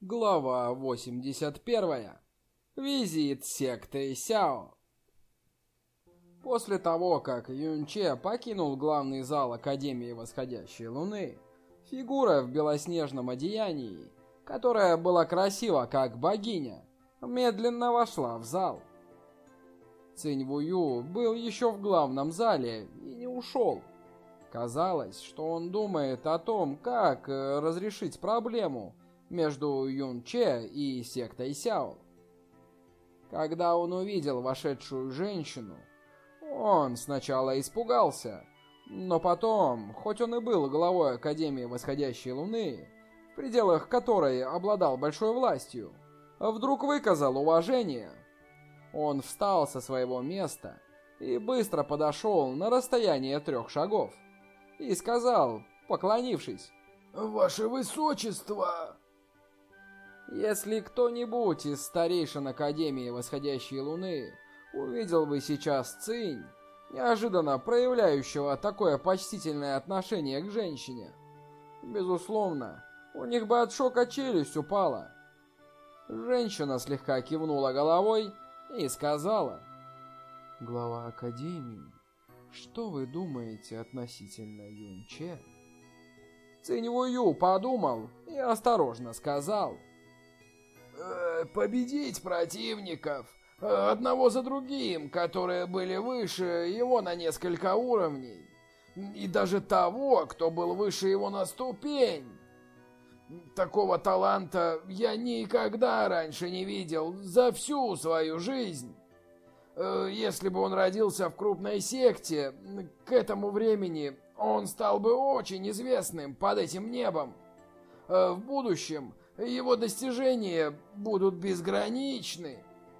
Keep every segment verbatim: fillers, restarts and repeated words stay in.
Глава восемьдесят первая. Визит секты Сяо. После того, как Юнче покинул главный зал Академии Восходящей Луны, фигура в белоснежном одеянии, которая была красива как богиня, медленно вошла в зал. Цинь Вую был еще в главном зале и не ушел. Казалось, что он думает о том, как разрешить проблему между Юнче и сектой Сяо. Когда он увидел вошедшую женщину, он сначала испугался, но потом, хоть он и был главой Академии Восходящей Луны, в пределах которой обладал большой властью, вдруг выказал уважение. Он встал со своего места и быстро подошел на расстояние трех шагов и сказал, поклонившись: «Ваше Высочество!» Если кто-нибудь из старейшин Академии Восходящей Луны увидел бы сейчас Цинь, неожиданно проявляющего такое почтительное отношение к женщине, безусловно, у них бы от шока челюсть упала. Женщина слегка кивнула головой и сказала: «Глава Академии, что вы думаете относительно Юнче?» Цинь Вую подумал и осторожно сказал: победить противников, одного за другим, которые были выше его на несколько уровней, и даже того, кто был выше его на ступень. Такого таланта я никогда раньше не видел за всю свою жизнь. Если бы он родился в крупной секте, к этому времени он стал бы очень известным под этим небом. В будущем его достижения будут безграничны.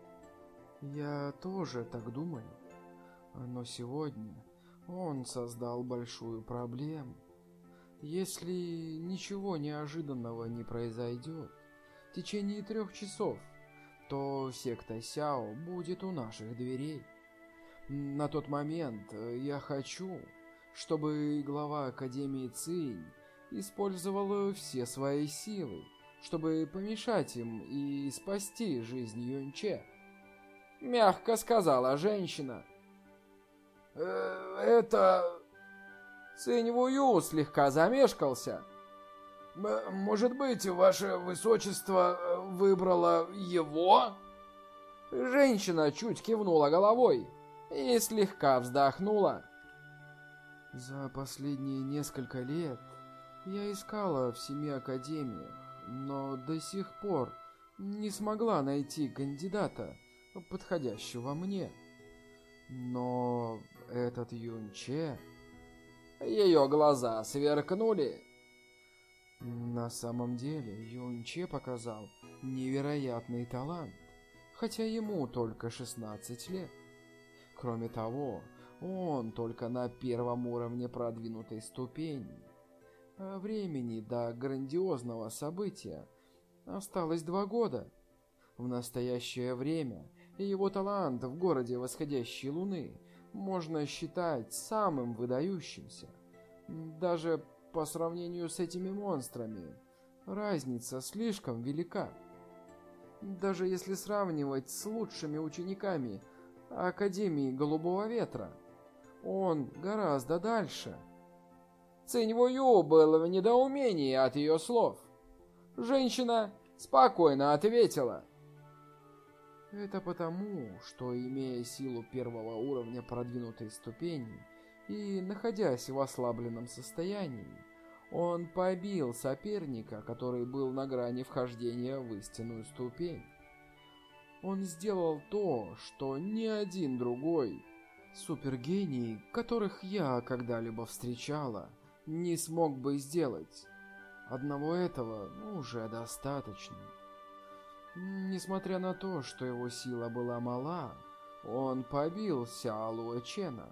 Я тоже так думаю. Но сегодня он создал большую проблему. Если ничего неожиданного не произойдет в течение трех часов, то секта Сяо будет у наших дверей. На тот момент я хочу, чтобы глава Академии Цинь использовал все свои силы, чтобы помешать им и спасти жизнь Юнче. Мягко сказала женщина. Э, это... Цинь Вую слегка замешкался. Может быть, ваше высочество выбрало его? Женщина чуть кивнула головой и слегка вздохнула. За последние несколько лет я искала в семи академиях, но до сих пор не смогла найти кандидата, подходящего мне. Но этот Юнче... Ее глаза сверкнули. На самом деле Юнче показал невероятный талант, хотя ему только шестнадцать лет. Кроме того, он только на первом уровне продвинутой ступени. А времени до грандиозного события осталось два года. В настоящее время его талант в городе Восходящей Луны можно считать самым выдающимся. Даже по сравнению с этими монстрами разница слишком велика. Даже если сравнивать с лучшими учениками Академии Голубого Ветра, он гораздо дальше. Цинь Вую был в недоумении от ее слов. Женщина спокойно ответила: это потому, что, имея силу первого уровня продвинутой ступени и находясь в ослабленном состоянии, он побил соперника, который был на грани вхождения в истинную ступень. Он сделал то, что ни один другой супергений, которых я когда-либо встречала, не смог бы сделать. Одного этого уже достаточно. Несмотря на то, что его сила была мала, он побил Сяолуэ Чена.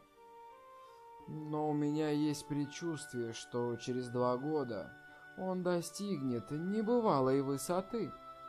Но у меня есть предчувствие, что через два года он достигнет небывалой высоты.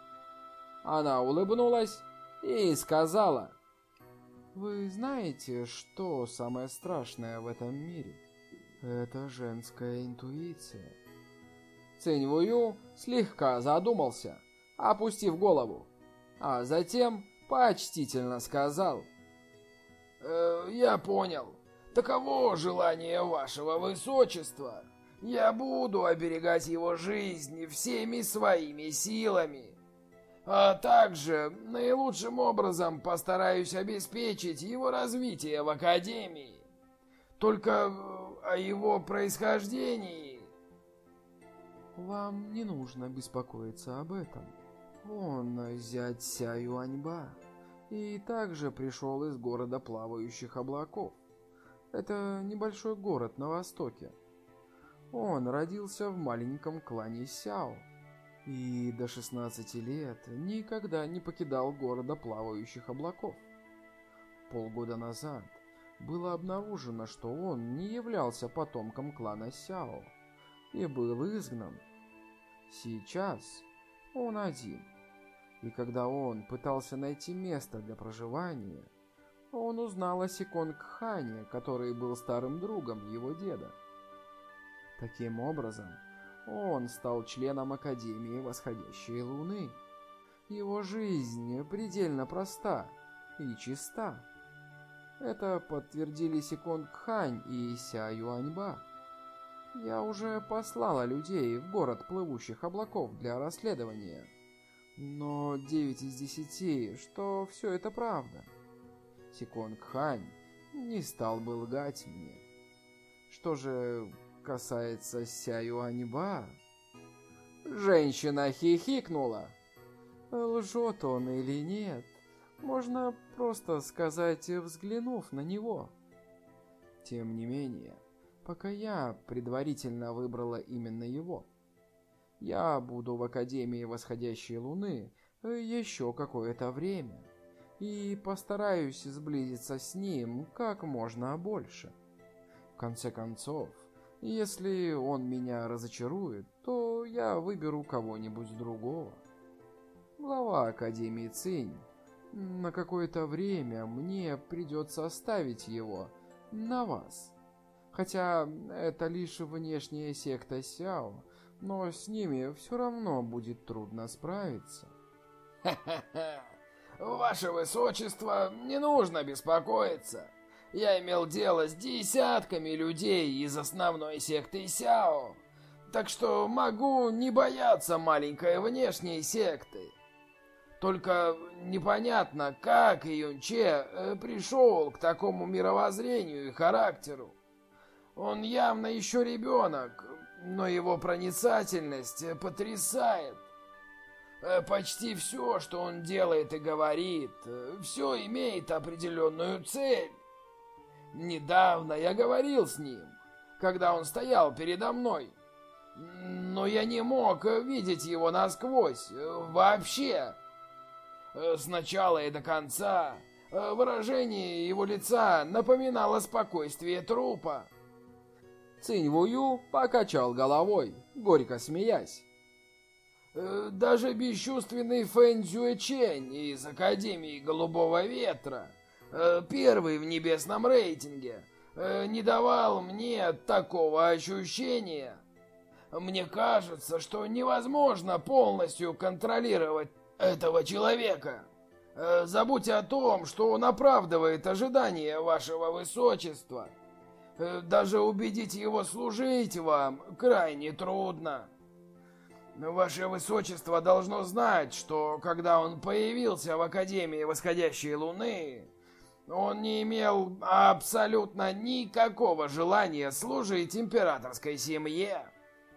Она улыбнулась и сказала: вы знаете, что самое страшное в этом мире? Это женская интуиция. Цинь Вую слегка задумался, опустив голову, а затем почтительно сказал: э, «Я понял. Таково желание вашего высочества. Я буду оберегать его жизнь всеми своими силами. А также наилучшим образом постараюсь обеспечить его развитие в Академии. Только о его происхождении...» Вам не нужно беспокоиться об этом. Он зять Ся Юаньба и также пришел из города плавающих облаков. Это небольшой город на востоке. Он родился в маленьком клане Сяо и до шестнадцати лет никогда не покидал города плавающих облаков. Полгода назад было обнаружено, что он не являлся потомком клана Сяо и был изгнан. Сейчас он один, и когда он пытался найти место для проживания, он узнал о Секонг Хане, который был старым другом его деда. Таким образом, он стал членом Академии Восходящей Луны. Его жизнь предельно проста и чиста. Это подтвердили Секонг Хань и Ся Юаньба. Я уже послала людей в город плывущих облаков для расследования. Но девять из десяти, что все это правда. Секонг Хань не стал бы лгать мне. Что же касается Ся Юаньба... Женщина хихикнула. Лжет он или нет, можно просто сказать, взглянув на него. Тем не менее, пока я предварительно выбрала именно его. Я буду в Академии Восходящей Луны еще какое-то время и постараюсь сблизиться с ним как можно больше. В конце концов, если он меня разочарует, то я выберу кого-нибудь другого. Глава Академии Цинь, на какое-то время мне придется оставить его на вас. Хотя это лишь внешняя секта Сяо, но с ними все равно будет трудно справиться. Ха-ха-ха! Ваше Высочество, не нужно беспокоиться. Я имел дело с десятками людей из основной секты Сяо, так что могу не бояться маленькой внешней секты. Только непонятно, как Юнче пришел к такому мировоззрению и характеру. Он явно еще ребенок, но его проницательность потрясает. Почти все, что он делает и говорит, все имеет определенную цель. Недавно я говорил с ним, когда он стоял передо мной, но я не мог видеть его насквозь, вообще. С начала и до конца выражение его лица напоминало спокойствие трупа. Цинь Вую покачал головой, горько смеясь. Даже бесчувственный Фэн Цзюэчэнь из Академии Голубого Ветра, первый в небесном рейтинге, не давал мне такого ощущения. Мне кажется, что невозможно полностью контролировать этого человека. Забудьте о том, что он оправдывает ожидания вашего высочества. Даже убедить его служить вам крайне трудно. Ваше Высочество должно знать, что когда он появился в Академии Восходящей Луны, он не имел абсолютно никакого желания служить императорской семье.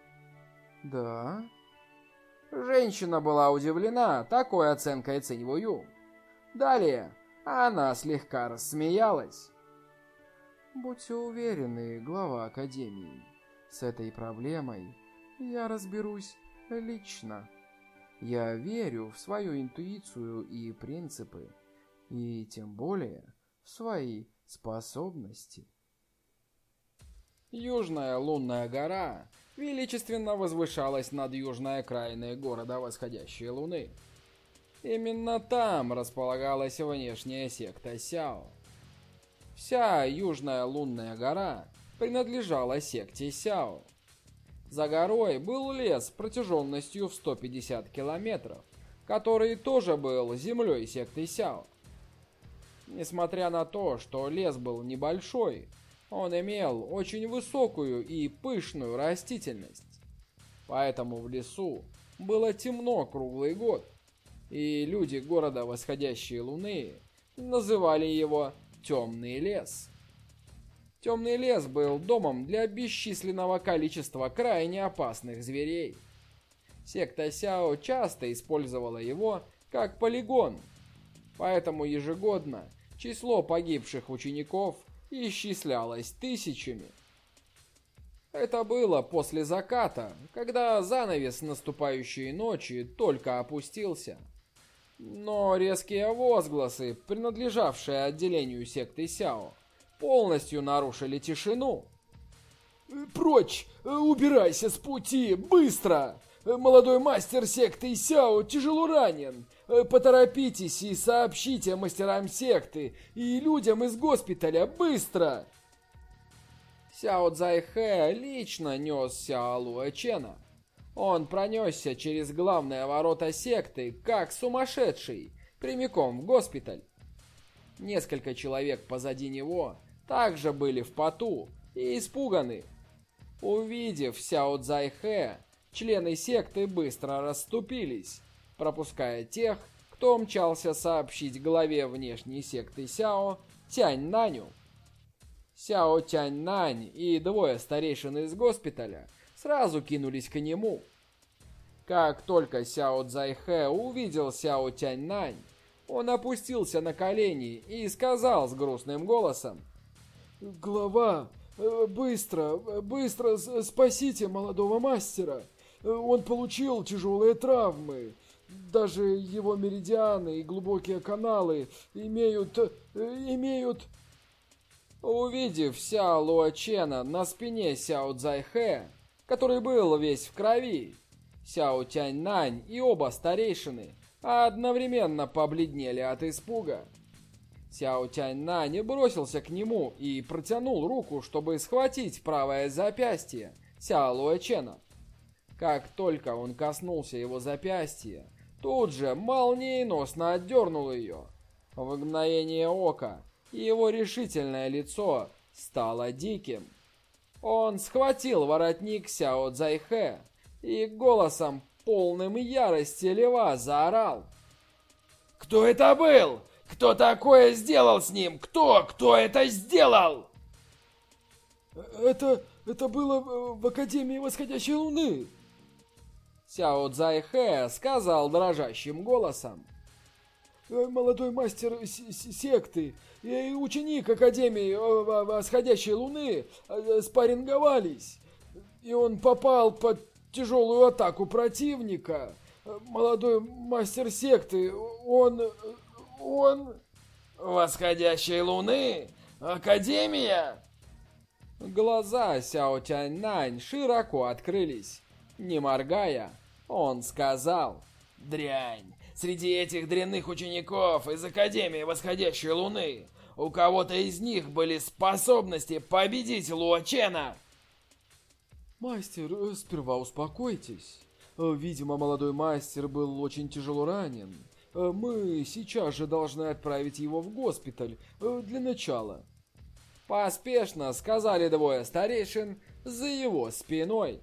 Да? Женщина была удивлена такой оценкой Цинь Вую. Далее она слегка рассмеялась. Будьте уверены, глава Академии, с этой проблемой я разберусь лично. Я верю в свою интуицию и принципы, и тем более в свои способности. Южная лунная гора величественно возвышалась над южной окраиной города Восходящей Луны. Именно там располагалась внешняя секта Сяо. Вся южная лунная гора принадлежала секте Сяо. За горой был лес протяженностью в сто пятьдесят километров, который тоже был землей секты Сяо. Несмотря на то, что лес был небольшой, он имел очень высокую и пышную растительность. Поэтому в лесу было темно круглый год, и люди города Восходящей Луны называли его «Темный лес». Темный лес был домом для бесчисленного количества крайне опасных зверей. Секта Сяо часто использовала его как полигон, поэтому ежегодно число погибших учеников исчислялось тысячами. Это было после заката, когда занавес наступающей ночи только опустился. Но резкие возгласы, принадлежавшие отделению секты Сяо, полностью нарушили тишину. «Прочь! Убирайся с пути! Быстро! Молодой мастер секты Сяо тяжело ранен! Поторопитесь и сообщите мастерам секты и людям из госпиталя! Быстро!» Сяо Цзайхэ лично нес Сяо Луэчена. Он пронесся через главные ворота секты, как сумасшедший, прямиком в госпиталь. Несколько человек позади него также были в поту и испуганы. Увидев Сяо Цзайхэ, члены секты быстро расступились, пропуская тех, кто мчался сообщить главе внешней секты Сяо Тянь Наню. Сяо Тянь Нань и двое старейшин из госпиталя сразу кинулись к нему. Как только Сяо Цзайхэ увидел Сяо Тянь Нань, он опустился на колени и сказал с грустным голосом: «Глава, быстро, быстро спасите молодого мастера. Он получил тяжелые травмы. Даже его меридианы и глубокие каналы имеют... имеют...» Увидев Сяо Луэчена на спине Сяо Цзайхэ, который был весь в крови, Сяо Тянь Нань и оба старейшины одновременно побледнели от испуга. Сяо Тянь Нань бросился к нему и протянул руку, чтобы схватить правое запястье Сяо Луэчена. Как только он коснулся его запястья, тут же молниеносно отдернул ее. В мгновение ока его решительное лицо стало диким. Он схватил воротник Сяо Цзайхэ и голосом, полным ярости льва, заорал: «Кто это был? Кто такое сделал с ним? Кто? Кто это сделал?» «Это... это было в Академии Восходящей Луны!» Сяо Цзайхэ сказал дрожащим голосом. «Молодой мастер секты и ученик Академии Восходящей Луны спарринговались, и он попал под тяжелую атаку противника. Молодой мастер секты, он... он... Восходящей Луны? Академия?» Глаза Сяо Тянь Нань широко открылись. Не моргая, он сказал: «Дрянь! Среди этих дрянных учеников из Академии Восходящей Луны у кого-то из них были способности победить Луэчена!» «Мастер, сперва успокойтесь. Видимо, молодой мастер был очень тяжело ранен. Мы сейчас же должны отправить его в госпиталь для начала». Поспешно сказали двое старейшин за его спиной.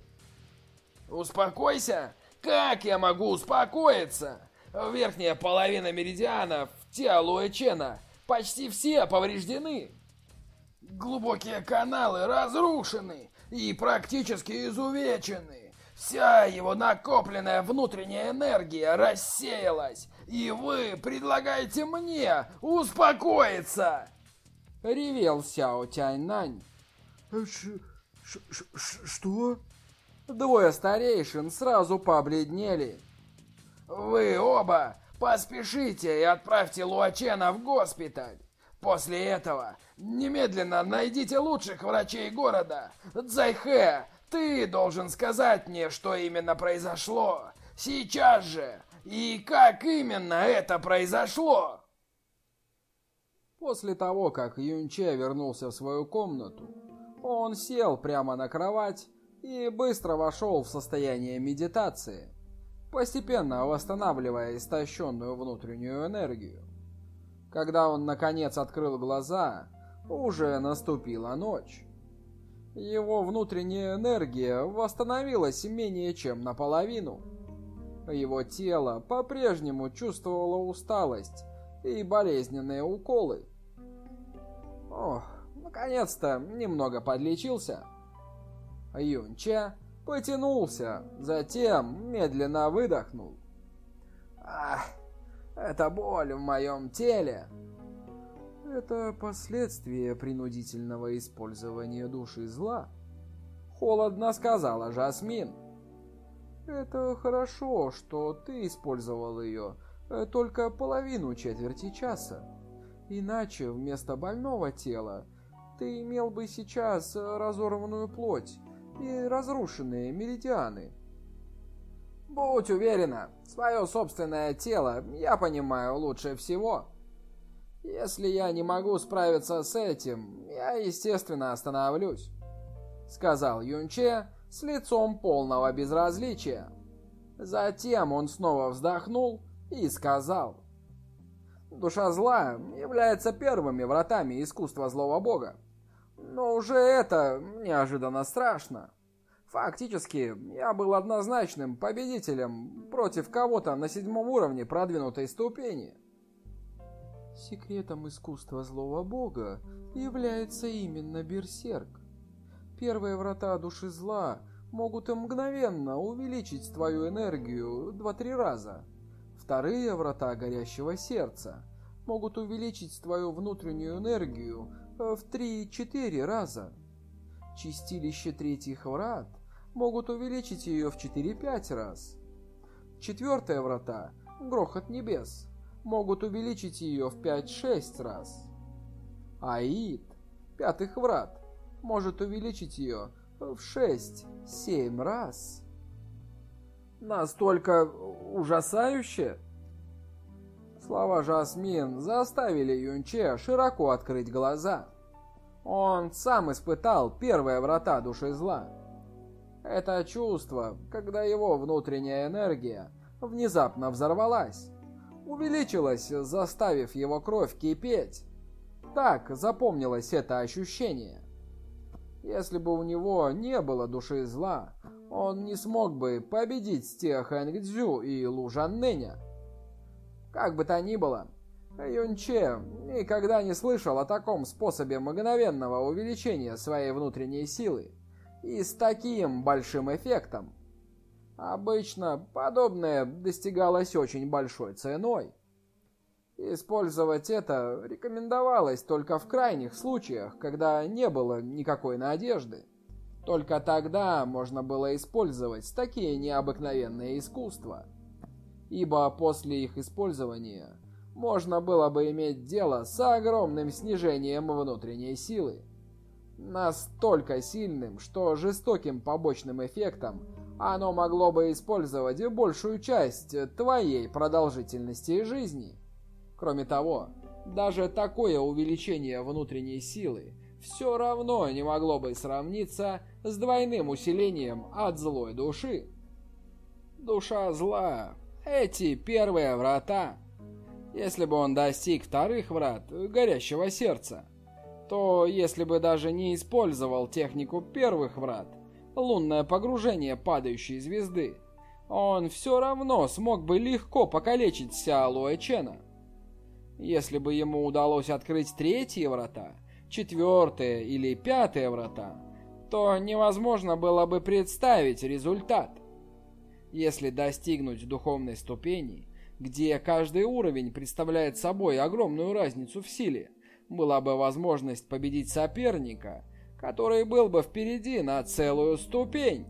«Успокойся? Как я могу успокоиться? Верхняя половина меридианов тела Луэчена почти все повреждены. Глубокие каналы разрушены и практически изувечены. Вся его накопленная внутренняя энергия рассеялась, и вы предлагаете мне успокоиться!» Ревел Сяо Тянь Нань. Ш ш ш что? Двое старейшин сразу побледнели. «Вы оба поспешите и отправьте Луэчена в госпиталь. После этого немедленно найдите лучших врачей города. Цзайхэ, ты должен сказать мне, что именно произошло. Сейчас же. И как именно это произошло?» После того, как Юнче вернулся в свою комнату, он сел прямо на кровать и быстро вошел в состояние медитации. постепенно восстанавливая истощенную внутреннюю энергию. Когда он наконец открыл глаза, уже наступила ночь. Его внутренняя энергия восстановилась менее чем наполовину. Его тело по-прежнему чувствовало усталость и болезненные уколы. Ох, наконец-то немного подлечился. Юнче потянулся, затем медленно выдохнул. Ах, это боль в моем теле. Это последствия принудительного использования души зла, холодно сказала Жасмин. Это хорошо, что ты использовал ее только половину четверти часа. Иначе вместо больного тела ты имел бы сейчас разорванную плоть и разрушенные меридианы. Будь уверена, свое собственное тело я понимаю лучше всего. Если я не могу справиться с этим, я, естественно, остановлюсь, сказал Юнче с лицом полного безразличия. Затем он снова вздохнул и сказал: душа зла является первыми вратами искусства злого бога. Но уже это неожиданно страшно. Фактически, я был однозначным победителем против кого-то на седьмом уровне продвинутой ступени. Секретом искусства злого бога является именно берсерк. Первые врата души зла могут мгновенно увеличить твою энергию два-три раза. Вторые врата горящего сердца могут увеличить твою внутреннюю энергию в три-четыре раза. Чистилище третьих врат могут увеличить ее в четыре-пять раз. Четвертые врата, грохот небес, могут увеличить ее в пять-шесть раз. Аид, пятых врат, может увеличить ее в шесть-семь раз. Настолько ужасающе? Слова Жасмин заставили Юнче широко открыть глаза. Он сам испытал первые врата души зла. Это чувство, когда его внутренняя энергия внезапно взорвалась, увеличилась, заставив его кровь кипеть. Так запомнилось это ощущение. Если бы у него не было души зла, он не смог бы победить Стеа Хэнгцзю и Лу Жаннэня. Как бы то ни было, Юнче никогда не слышал о таком способе мгновенного увеличения своей внутренней силы и с таким большим эффектом. Обычно подобное достигалось очень большой ценой. Использовать это рекомендовалось только в крайних случаях, когда не было никакой надежды. Только тогда можно было использовать такие необыкновенные искусства, ибо после их использования можно было бы иметь дело с огромным снижением внутренней силы. Настолько сильным, что жестоким побочным эффектом оно могло бы использовать большую часть твоей продолжительности жизни. Кроме того, даже такое увеличение внутренней силы все равно не могло бы сравниться с двойным усилением от злой души. Душа зла, эти первые врата. Если бы он достиг вторых врат горящего сердца, то если бы даже не использовал технику первых врат, лунное погружение падающей звезды, он все равно смог бы легко покалечить Сяолуэ Чена. Если бы ему удалось открыть третьи врата, четвертые или пятые врата, то невозможно было бы представить результат. Если достигнуть духовной ступени, где каждый уровень представляет собой огромную разницу в силе, была бы возможность победить соперника, который был бы впереди на целую ступень.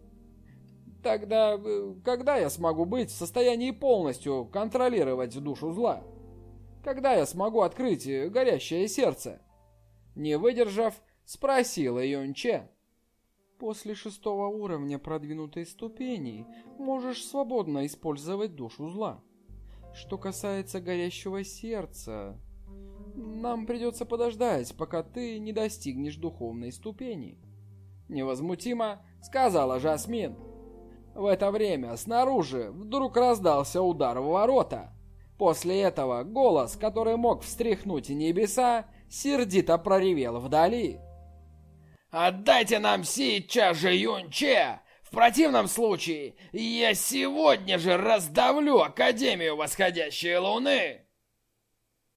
Тогда, когда я смогу быть в состоянии полностью контролировать душу зла? Когда я смогу открыть горящее сердце? Не выдержав, спросила Юнче. После шестого уровня продвинутой ступени можешь свободно использовать душу зла. Что касается горящего сердца, нам придется подождать, пока ты не достигнешь духовной ступени. Невозмутимо сказала Жасмин. В это время снаружи вдруг раздался удар в ворота. После этого голос, который мог встряхнуть небеса, сердито проревел вдали. «Отдайте нам сейчас же Юнче! В противном случае я сегодня же раздавлю Академию Восходящей Луны!»